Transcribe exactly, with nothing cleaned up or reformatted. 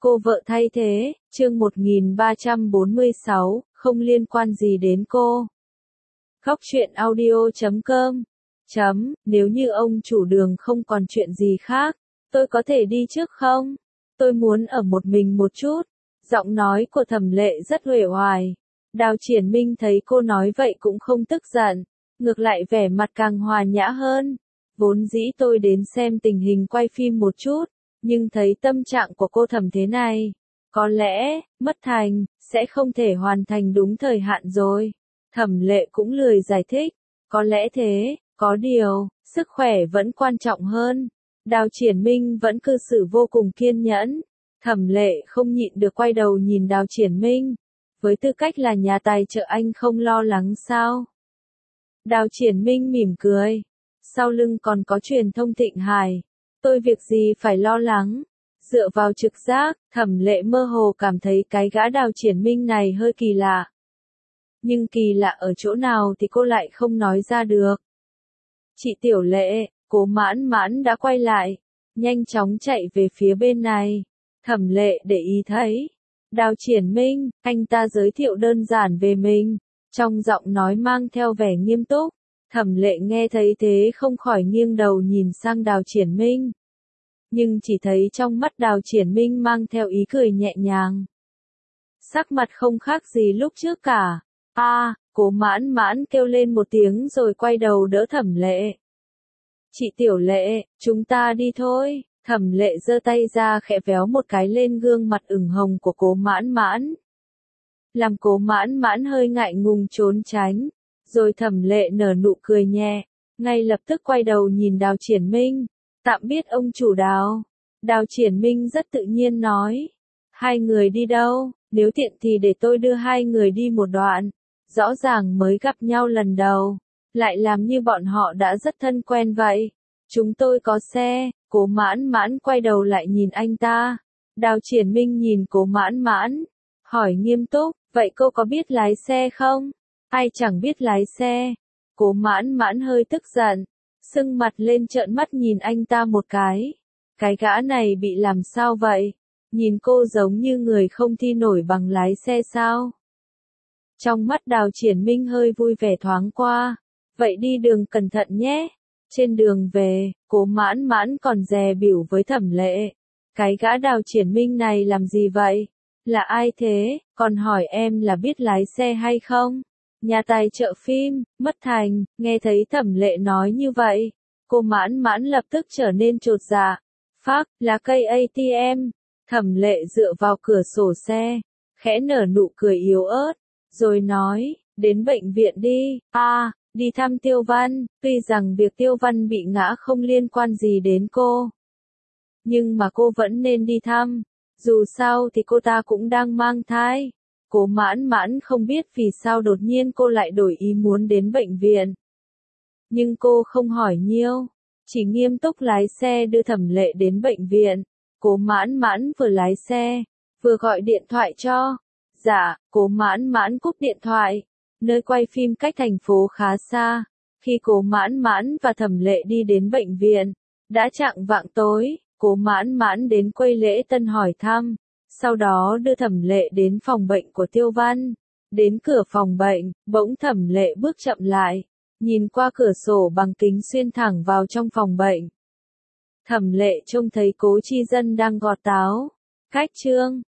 Cô vợ thay thế, chương một nghìn ba trăm bốn mươi sáu, không liên quan gì đến cô. Góc truyện audio chấm com chấm, nếu như ông chủ đường không còn chuyện gì khác, tôi có thể đi trước không? Tôi muốn ở một mình một chút. Giọng nói của Thẩm Lệ rất uể oải. Đào Triển Minh thấy cô nói vậy cũng không tức giận, ngược lại vẻ mặt càng hòa nhã hơn. Vốn dĩ tôi đến xem tình hình quay phim một chút, nhưng thấy tâm trạng của cô Thẩm thế này, có lẽ, mất thành, sẽ không thể hoàn thành đúng thời hạn rồi. Thẩm Lệ cũng lười giải thích, có lẽ thế, có điều, sức khỏe vẫn quan trọng hơn. Đào Triển Minh vẫn cư xử vô cùng kiên nhẫn. Thẩm Lệ không nhịn được quay đầu nhìn Đào Triển Minh. Với tư cách là nhà tài trợ anh không lo lắng sao? Đào Triển Minh mỉm cười. Sau lưng còn có truyền thông Thịnh Hải. Tôi việc gì phải lo lắng? Dựa vào trực giác, Thẩm Lệ mơ hồ cảm thấy cái gã Đào Triển Minh này hơi kỳ lạ. Nhưng kỳ lạ ở chỗ nào thì cô lại không nói ra được. Chị Tiểu Lệ, Cố Mãn Mãn đã quay lại, nhanh chóng chạy về phía bên này. Thẩm Lệ để ý thấy. Đào Triển Minh, anh ta giới thiệu đơn giản về mình, trong giọng nói mang theo vẻ nghiêm túc. Thẩm Lệ nghe thấy thế không khỏi nghiêng đầu nhìn sang Đào Triển Minh. Nhưng chỉ thấy trong mắt Đào Triển Minh mang theo ý cười nhẹ nhàng. Sắc mặt không khác gì lúc trước cả. A, à, Cố Mãn Mãn kêu lên một tiếng rồi quay đầu đỡ Thẩm Lệ. Chị Tiểu Lệ, chúng ta đi thôi. Thẩm Lệ giơ tay ra khẽ véo một cái lên gương mặt ửng hồng của Cố Mãn Mãn. Làm Cố Mãn Mãn hơi ngại ngùng trốn tránh. Rồi Thẩm Lệ nở nụ cười nhẹ, ngay lập tức quay đầu nhìn Đào Triển Minh. Tạm biết ông chủ Đào. Đào Triển Minh rất tự nhiên nói. Hai người đi đâu? Nếu tiện thì để tôi đưa hai người đi một đoạn. Rõ ràng mới gặp nhau lần đầu, lại làm như bọn họ đã rất thân quen vậy. Chúng tôi có xe. Cố Mãn Mãn quay đầu lại nhìn anh ta. Đào Triển Minh nhìn Cố Mãn Mãn, hỏi nghiêm túc, vậy cô có biết lái xe không? Ai chẳng biết lái xe. Cố Mãn Mãn hơi tức giận, sưng mặt lên trợn mắt nhìn anh ta một cái. Cái gã này bị làm sao vậy? Nhìn cô giống như người không thi nổi bằng lái xe sao? Trong mắt Đào Triển Minh hơi vui vẻ thoáng qua. Vậy đi đường cẩn thận nhé. Trên đường về, Cố Mãn Mãn còn dè bỉu với Thẩm Lệ. Cái gã Đào Triển Minh này làm gì vậy? Là ai thế? Còn hỏi em là biết lái xe hay không? Nhà tài trợ phim, Mất Thành. Nghe thấy Thẩm Lệ nói như vậy, Cố Mãn Mãn lập tức trở nên chột dạ. Phác, là cây a tê em. Thẩm Lệ dựa vào cửa sổ xe, khẽ nở nụ cười yếu ớt, rồi nói, đến bệnh viện đi. A, à, đi thăm Tiêu Văn. Tuy rằng việc Tiêu Văn bị ngã không liên quan gì đến cô, nhưng mà cô vẫn nên đi thăm. Dù sao thì cô ta cũng đang mang thai. Cố Mãn Mãn không biết vì sao đột nhiên cô lại đổi ý muốn đến bệnh viện. Nhưng cô không hỏi nhiều, chỉ nghiêm túc lái xe đưa Thẩm Lệ đến bệnh viện. Cố Mãn Mãn vừa lái xe, vừa gọi điện thoại cho. Dạ, Cố Mãn Mãn cúp điện thoại. Nơi quay phim cách thành phố khá xa. Khi Cố Mãn Mãn và Thẩm Lệ đi đến bệnh viện, đã chạng vạng tối. Cố Mãn Mãn đến quầy lễ tân hỏi thăm, sau đó đưa Thẩm Lệ đến phòng bệnh của Tiêu Văn. Đến cửa phòng bệnh, bỗng Thẩm Lệ bước chậm lại, nhìn qua cửa sổ bằng kính xuyên thẳng vào trong phòng bệnh. Thẩm Lệ trông thấy Cố Chi Dân đang gọt táo. Cách chương